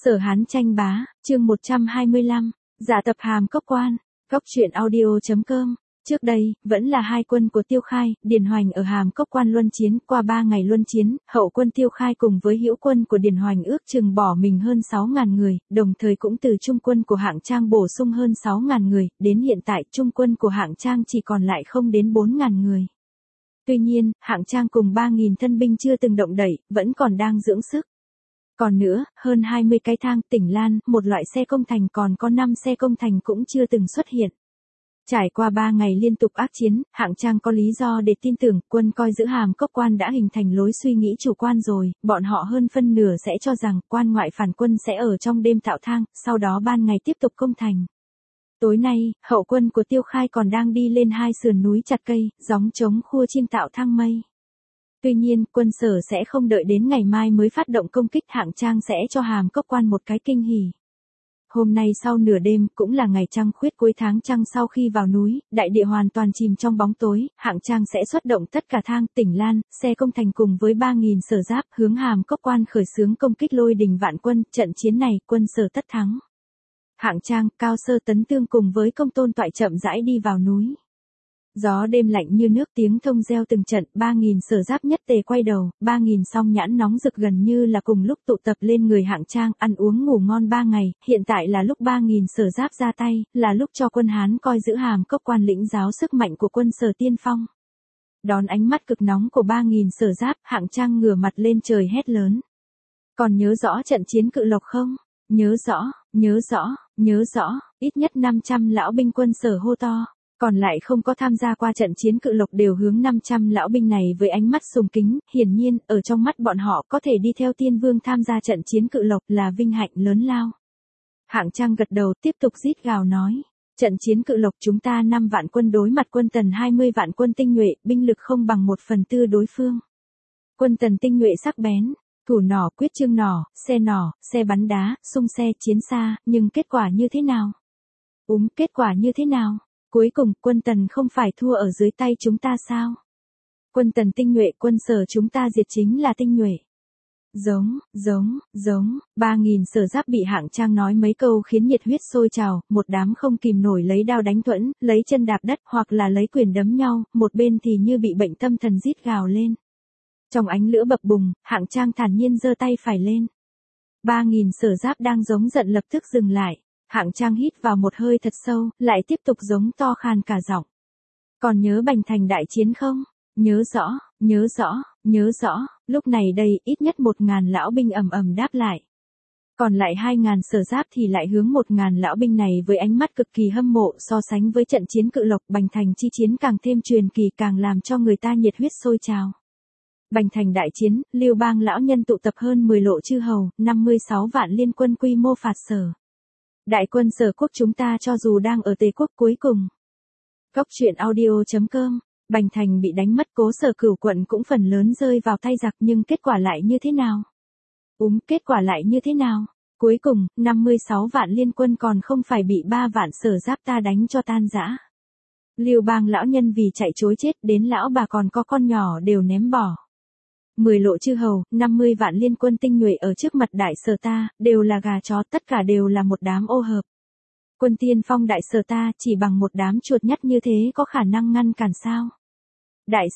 Sở Hán tranh bá, chương 125, giả tập Hàm Cốc Quan, Cốc truyện audio.com. Trước đây, vẫn là hai quân của Tiêu Khai, Điền Hoành ở Hàm Cốc Quan luân chiến, qua 3 ngày luân chiến, hậu quân Tiêu Khai cùng với hữu quân của Điền Hoành ước chừng bỏ mình hơn 6.000 người, đồng thời cũng từ trung quân của Hạng Trang bổ sung hơn 6.000 người, đến hiện tại trung quân của Hạng Trang chỉ còn lại không đến 4.000 người. Tuy nhiên, Hạng Trang cùng 3.000 thân binh chưa từng động đẩy, vẫn còn đang dưỡng sức. Còn nữa, hơn 20 cái thang tỉnh Lan, một loại xe công thành còn có 5 xe công thành cũng chưa từng xuất hiện. Trải qua 3 ngày liên tục ác chiến, Hạng Trang có lý do để tin tưởng quân coi giữ Hàm Cốc Quan đã hình thành lối suy nghĩ chủ quan rồi, bọn họ hơn phân nửa sẽ cho rằng quan ngoại phản quân sẽ ở trong đêm tạo thang, sau đó ban ngày tiếp tục công thành. Tối nay, hậu quân của Tiêu Khai còn đang đi lên hai sườn núi chặt cây, gióng trống khua chiêng tạo thang mây. Tuy nhiên, quân Sở sẽ không đợi đến ngày mai mới phát động công kích, Hạng Trang sẽ cho Hàm Cốc Quan một cái kinh hỉ. Hôm nay sau nửa đêm, cũng là ngày trăng khuyết cuối tháng trăng sau khi vào núi, đại địa hoàn toàn chìm trong bóng tối, Hạng Trang sẽ xuất động tất cả thang, tỉnh Lan, xe công thành cùng với 3.000 Sở giáp hướng Hàm Cốc Quan khởi xướng công kích lôi đình vạn quân, trận chiến này quân Sở tất thắng. Hạng Trang, Cao Sơ Tấn Tương cùng với Công Tôn Toại chậm rãi đi vào núi. Gió đêm lạnh như nước, tiếng thông reo từng trận, 3.000 Sở giáp nhất tề quay đầu, 3.000 song nhãn nóng rực gần như là cùng lúc tụ tập lên người Hạng Trang, ăn uống ngủ ngon 3 ngày, hiện tại là lúc 3.000 Sở giáp ra tay, là lúc cho quân Hán coi giữ Hàm Cốc Quan lĩnh giáo sức mạnh của quân Sở tiên phong. Đón ánh mắt cực nóng của 3.000 Sở giáp, Hạng Trang ngửa mặt lên trời hét lớn. Còn nhớ rõ trận chiến Cự Lộc không? Nhớ rõ, nhớ rõ, nhớ rõ, ít nhất 500 lão binh quân Sở hô to. Còn lại không có tham gia qua trận chiến Cự Lộc đều hướng 500 lão binh này với ánh mắt sùng kính, hiển nhiên, ở trong mắt bọn họ có thể đi theo Tiên Vương tham gia trận chiến Cự Lộc là vinh hạnh lớn lao. Hạng Trang gật đầu tiếp tục rít gào nói, trận chiến Cự Lộc chúng ta 5 vạn quân đối mặt quân Tần 20 vạn quân tinh nhuệ, binh lực không bằng 1/4 đối phương. Quân Tần tinh nhuệ sắc bén, thủ nỏ quyết chương nỏ, xe bắn đá, xung xe chiến xa, nhưng kết quả như thế nào? Kết quả như thế nào? Cuối cùng, quân Tần không phải thua ở dưới tay chúng ta sao? Quân Tần tinh nhuệ, quân Sở chúng ta diệt chính là tinh nhuệ. Giống, 3.000 Sở giáp bị Hạng Trang nói mấy câu khiến nhiệt huyết sôi trào, một đám không kìm nổi lấy đao đánh thuẫn, lấy chân đạp đất hoặc là lấy quyền đấm nhau, một bên thì như bị bệnh tâm thần rít gào lên. Trong ánh lửa bập bùng, Hạng Trang thản nhiên giơ tay phải lên. 3.000 Sở giáp đang giống giận lập tức dừng lại. Hạng Trang hít vào một hơi thật sâu, lại tiếp tục giống to khan cả giọng. Còn nhớ Bành Thành đại chiến không? Nhớ rõ, lúc này đây ít nhất 1.000 lão binh ầm ầm đáp lại. Còn lại 2.000 Sở giáp thì lại hướng 1.000 lão binh này với ánh mắt cực kỳ hâm mộ, so sánh với trận chiến Cự Lộc, Bành Thành chi chiến càng thêm truyền kỳ, càng làm cho người ta nhiệt huyết sôi trào. Bành Thành đại chiến, Lưu Bang lão nhân tụ tập hơn 10 lộ chư hầu, 56 vạn liên quân quy mô phạt Sở. Đại quân Sở quốc chúng ta cho dù đang ở Tề quốc cuối cùng. Cốc truyện audio.com. Bành Thành bị đánh mất, Cố Sở Cửu quận cũng phần lớn rơi vào tay giặc, nhưng kết quả lại như thế nào? Kết quả lại như thế nào? Cuối cùng, 56 vạn liên quân còn không phải bị 3 vạn Sở giáp ta đánh cho tan rã. Lưu Bang lão nhân vì chạy trối chết, đến lão bà còn có con nhỏ đều ném bỏ. 10 lộ chư hầu, 50 vạn liên quân tinh nhuệ ở trước mặt đại Sở ta, đều là gà chó, tất cả đều là một đám ô hợp. Quân tiên phong đại Sở ta chỉ bằng một đám chuột nhắt như thế có khả năng ngăn cản sao? Đại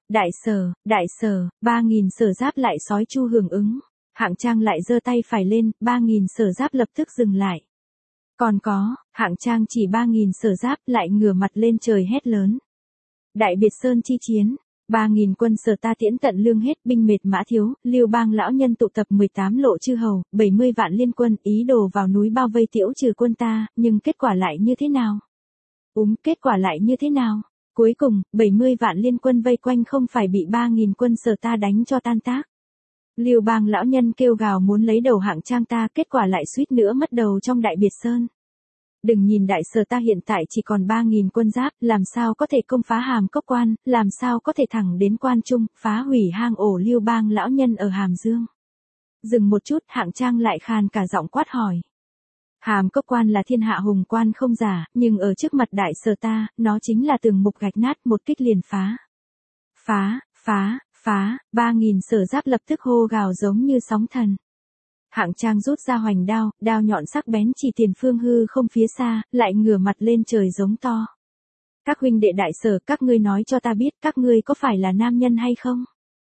Sở, 3.000 Sở giáp lại sói chu hưởng ứng. Hạng Trang lại giơ tay phải lên, 3.000 Sở giáp lập tức dừng lại. Còn có, Hạng Trang chỉ 3.000 Sở giáp lại ngửa mặt lên trời hét lớn. Đại Biệt Sơn chi chiến. 3.000 quân Sở ta tiễn tận lương hết, binh mệt mã thiếu, Lưu Bang lão nhân tụ tập 18 lộ chư hầu, 70 vạn liên quân ý đồ vào núi bao vây tiễu trừ quân ta, nhưng kết quả lại như thế nào? Kết quả lại như thế nào? Cuối cùng, 70 vạn liên quân vây quanh không phải bị 3.000 quân Sở ta đánh cho tan tác. Lưu Bang lão nhân kêu gào muốn lấy đầu Hạng Trang ta, kết quả lại suýt nữa mất đầu trong Đại Biệt Sơn. Đừng nhìn đại Sở ta hiện tại chỉ còn 3.000 quân giáp, làm sao có thể công phá Hàm Cốc Quan, làm sao có thể thẳng đến Quan Trung, phá hủy hang ổ Lưu Bang lão nhân ở Hàm Dương. Dừng một chút, Hạng Trang lại khàn cả giọng quát hỏi. Hàm Cốc Quan là thiên hạ hùng quan không giả, nhưng ở trước mặt đại Sở ta, nó chính là tường mục gạch nát, một kích liền phá. Phá, 3.000 Sở giáp lập tức hô gào giống như sóng thần. Hạng Trang rút ra hoành đao, đao nhọn sắc bén chỉ tiền phương hư không phía xa, lại ngửa mặt lên trời giống to. Các huynh đệ đại sở, các ngươi nói cho ta biết, các ngươi có phải là nam nhân hay không?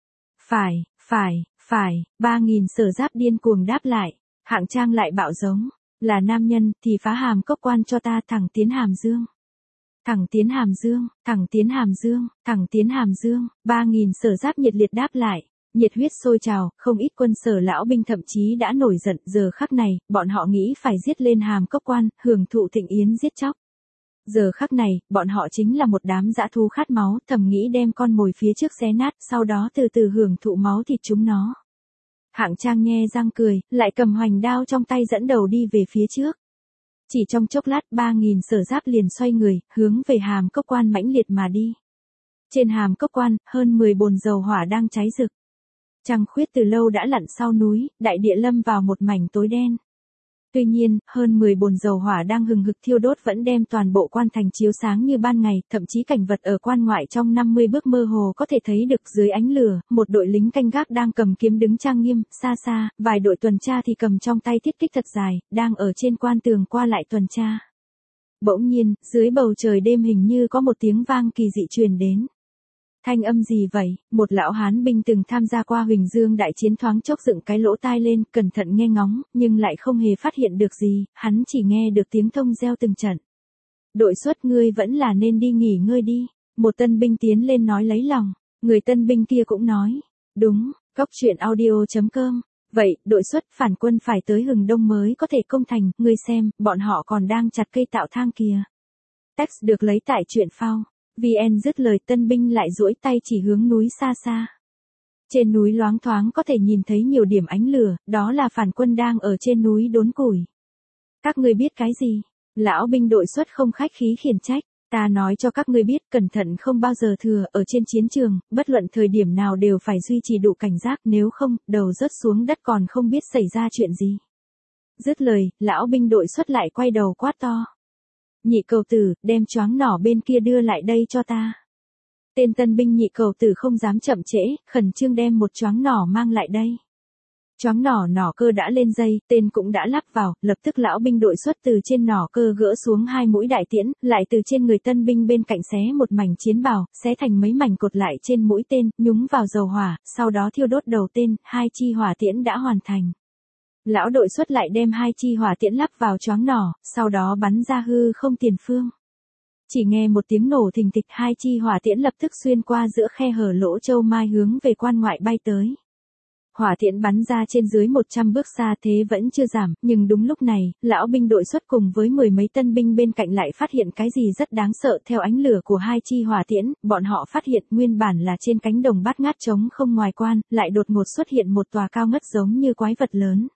Phải, 3.000 sở giáp điên cuồng đáp lại. Hạng Trang lại bạo giống, là nam nhân thì phá Hàm Cốc Quan cho ta, thẳng tiến Hàm Dương. Thẳng tiến Hàm Dương, thẳng tiến Hàm Dương, thẳng tiến Hàm Dương, 3.000 sở giáp nhiệt liệt đáp lại. Nhiệt huyết sôi trào, không ít quân sở lão binh thậm chí đã nổi giận, giờ khắc này, bọn họ nghĩ phải giết lên Hàm Cốc Quan, hưởng thụ thịnh yến giết chóc. Giờ khắc này, bọn họ chính là một đám dã thú khát máu, thầm nghĩ đem con mồi phía trước xé nát, sau đó từ từ hưởng thụ máu thịt chúng nó. Hạng Trang nhe răng cười, lại cầm hoành đao trong tay dẫn đầu đi về phía trước. Chỉ trong chốc lát 3.000 sở giáp liền xoay người, hướng về Hàm Cốc Quan mãnh liệt mà đi. Trên Hàm Cốc Quan, hơn 10 bồn dầu hỏa đang cháy rực. Trăng khuyết từ lâu đã lặn sau núi, đại địa lâm vào một mảnh tối đen. Tuy nhiên, hơn 10 bồn dầu hỏa đang hừng hực thiêu đốt vẫn đem toàn bộ quan thành chiếu sáng như ban ngày, thậm chí cảnh vật ở quan ngoại trong 50 bước mơ hồ có thể thấy được dưới ánh lửa, một đội lính canh gác đang cầm kiếm đứng trang nghiêm, xa xa, vài đội tuần tra thì cầm trong tay thiết kích thật dài, đang ở trên quan tường qua lại tuần tra. Bỗng nhiên, dưới bầu trời đêm hình như có một tiếng vang kỳ dị truyền đến. Thanh âm gì vậy? Một lão hán binh từng tham gia qua Huỳnh Dương đại chiến thoáng chốc dựng cái lỗ tai lên, cẩn thận nghe ngóng, nhưng lại không hề phát hiện được gì, hắn chỉ nghe được tiếng thông reo từng trận. Đội xuất ngươi vẫn là nên đi nghỉ ngơi đi. Một tân binh tiến lên nói lấy lòng, người tân binh kia cũng nói, đúng, coctruyện.audio.com. Vậy, đội xuất phản quân phải tới Hừng Đông mới có thể công thành, ngươi xem, bọn họ còn đang chặt cây tạo thang kìa. Text được lấy tại truyện phao. VN dứt lời tân binh lại duỗi tay chỉ hướng núi xa xa. Trên núi loáng thoáng có thể nhìn thấy nhiều điểm ánh lửa, đó là phản quân đang ở trên núi đốn củi. Các ngươi biết cái gì? Lão binh đội xuất không khách khí khiển trách. Ta nói cho các ngươi biết, cẩn thận không bao giờ thừa, ở trên chiến trường, bất luận thời điểm nào đều phải duy trì đủ cảnh giác, nếu không, đầu rớt xuống đất còn không biết xảy ra chuyện gì. Dứt lời, lão binh đội xuất lại quay đầu quát to. Nhị cầu tử, đem choáng nỏ bên kia đưa lại đây cho ta. Tên tân binh nhị cầu tử không dám chậm trễ, khẩn trương đem một choáng nỏ mang lại đây. Choáng nỏ cơ đã lên dây, tên cũng đã lắp vào, lập tức lão binh đội xuất từ trên nỏ cơ gỡ xuống 2 mũi đại tiễn, lại từ trên người tân binh bên cạnh xé một mảnh chiến bào, xé thành mấy mảnh cột lại trên mũi tên, nhúng vào dầu hỏa, sau đó thiêu đốt đầu tên, 2 chi hỏa tiễn đã hoàn thành. Lão đội xuất lại đem 2 chi hỏa tiễn lắp vào choáng nỏ, sau đó bắn ra hư không tiền phương. Chỉ nghe một tiếng nổ thình thịch, 2 chi hỏa tiễn lập tức xuyên qua giữa khe hở lỗ châu mai hướng về quan ngoại bay tới. Hỏa tiễn bắn ra trên dưới 100 bước xa thế vẫn chưa giảm, nhưng đúng lúc này, lão binh đội xuất cùng với 10 mấy tân binh bên cạnh lại phát hiện cái gì rất đáng sợ. Theo ánh lửa của 2 chi hỏa tiễn, bọn họ phát hiện nguyên bản là trên cánh đồng bát ngát trống không ngoài quan, lại đột ngột xuất hiện một tòa cao ngất giống như quái vật lớn.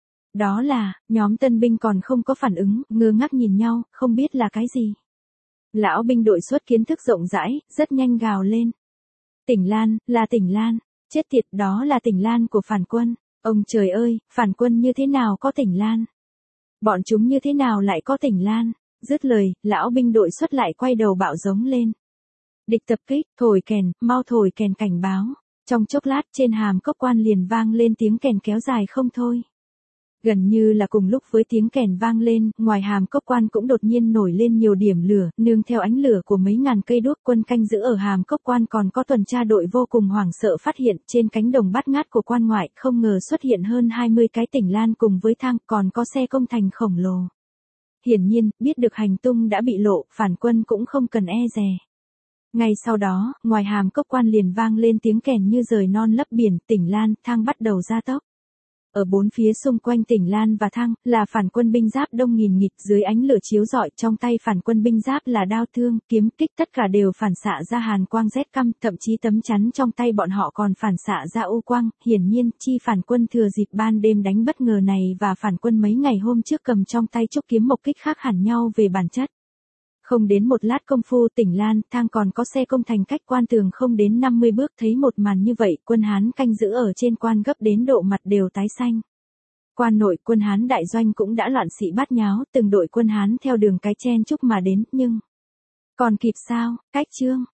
Đó là, nhóm tân binh còn không có phản ứng, ngơ ngác nhìn nhau, không biết là cái gì. Lão binh đội xuất kiến thức rộng rãi, rất nhanh gào lên. Tỉnh Lan, là Tỉnh Lan. Chết tiệt, đó là Tỉnh Lan của phản quân. Ông trời ơi, phản quân như thế nào có Tỉnh Lan? Bọn chúng như thế nào lại có Tỉnh Lan? Dứt lời, lão binh đội xuất lại quay đầu bạo giống lên. Địch tập kích, thổi kèn, mau thổi kèn cảnh báo. Trong chốc lát trên Hàm Cốc Quan liền vang lên tiếng kèn kéo dài không thôi. Gần như là cùng lúc với tiếng kèn vang lên, ngoài Hàm Cốc Quan cũng đột nhiên nổi lên nhiều điểm lửa, nương theo ánh lửa của mấy ngàn cây đuốc. Quân canh giữ ở Hàm Cốc Quan còn có tuần tra đội vô cùng hoảng sợ phát hiện trên cánh đồng bát ngát của quan ngoại không ngờ xuất hiện hơn 20 cái Tỉnh Lan cùng với thang, còn có xe công thành khổng lồ. Hiển nhiên, biết được hành tung đã bị lộ, phản quân cũng không cần e dè. Ngay sau đó, ngoài Hàm Cốc Quan liền vang lên tiếng kèn như rời non lấp biển, Tỉnh Lan, thang bắt đầu gia tốc. Ở bốn phía xung quanh Tỉnh Lan và thang, là phản quân binh giáp đông nghìn nghịt, dưới ánh lửa chiếu rọi, trong tay phản quân binh giáp là đao thương, kiếm kích, tất cả đều phản xạ ra hàn quang rét căm, thậm chí tấm chắn trong tay bọn họ còn phản xạ ra u quang. Hiển nhiên, chi phản quân thừa dịp ban đêm đánh bất ngờ này và phản quân mấy ngày hôm trước cầm trong tay trúc kiếm mộc kích khác hẳn nhau về bản chất. Không đến một lát công phu, Tỉnh Lan, thang còn có xe công thành cách quan tường không đến 50 bước, thấy một màn như vậy, quân Hán canh giữ ở trên quan gấp đến độ mặt đều tái xanh. Quan nội, quân Hán đại doanh cũng đã loạn xị bát nháo, từng đội quân Hán theo đường cái chen chúc mà đến, nhưng còn kịp sao? Cách chương